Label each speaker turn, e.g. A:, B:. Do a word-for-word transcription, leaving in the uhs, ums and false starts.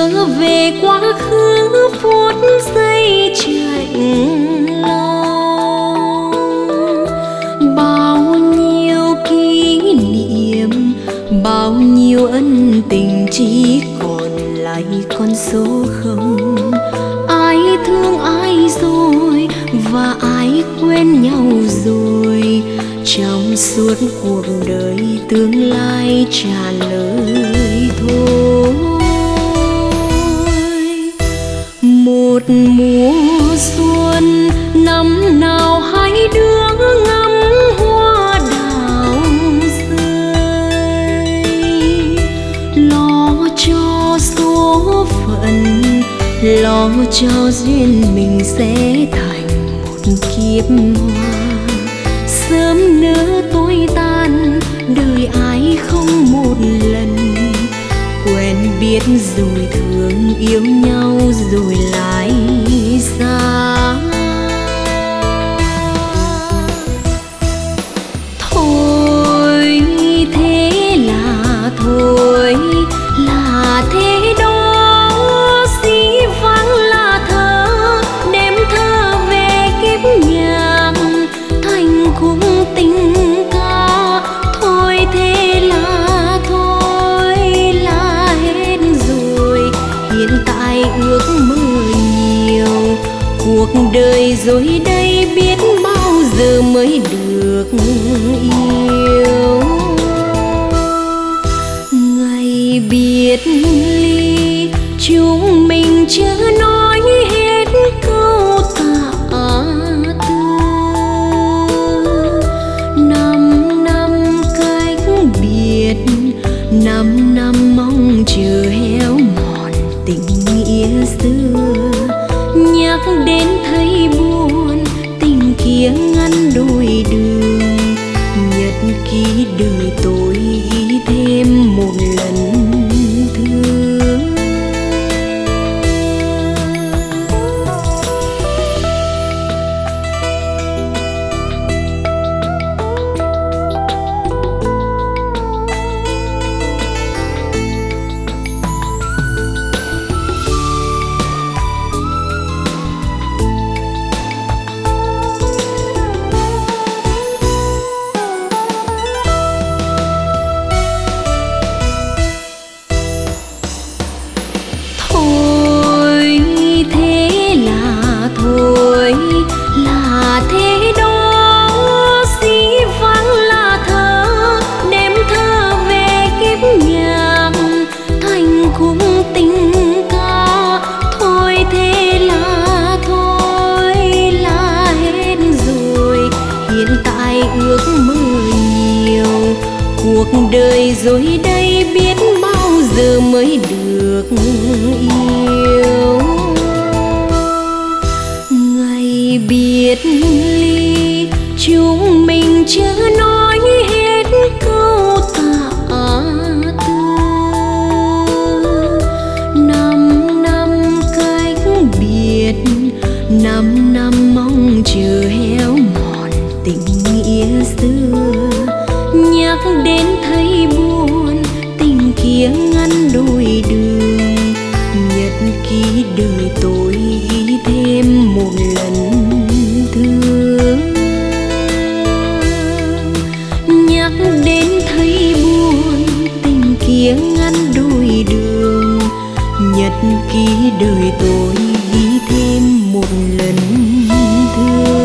A: trở về quá khứ phút giây chạnh lòng. Bao nhiêu kỷ niệm, bao nhiêu ân tình chỉ còn lại con số không. Ai thương ai rồi và ai quên nhau rồi, trong suốt cuộc đời tương lai trả lời thôi. Một mùa xuân năm nào hai đứa ngắm hoa đào rơi, lo cho số phận, lo cho duyên mình sẽ thành một kiếp hoa. Sớm nỡ tối tan, đời ai không một lần, quen biết rồi thương yêu nhau rồi lại xa. Thôi thế là thôi, là thế đó, dĩ vãng là thơ, đêm thơ về kiếp nhạc thành khúc tình ca. Thôi thế là thôi, là hết rồi, hiện tại ước mơ nhiều. Cuộc đời rồi đây biết bao giờ mới được yêu. Ngày biệt ly chúng mình chưa nói hết câu tạ từ. Năm năm cách biệt, năm năm mong chờ héo mòn tình nghĩa xưa. Nhắc đến thấy buồn, tình kia ngăn đôi đường. Nhật ký đời tôi ghi thêm một lần thương. Ước mơ nhiều, cuộc đời rồi đây biết bao giờ mới được yêu. Ngày biệt ly chúng mình chưa nói hết câu tạ từ. Năm năm cách biệt, năm năm mong chờ héo mòn tình nghĩa xưa. Nhắc đến thấy buồn, tình kia ngăn đôi đường. Nhật ký đời tôi ghi thêm một lần thương. Nhắc đến thấy buồn, tình kia ngăn đôi đường. Nhật ký đời tôi ghi thêm một lần thương.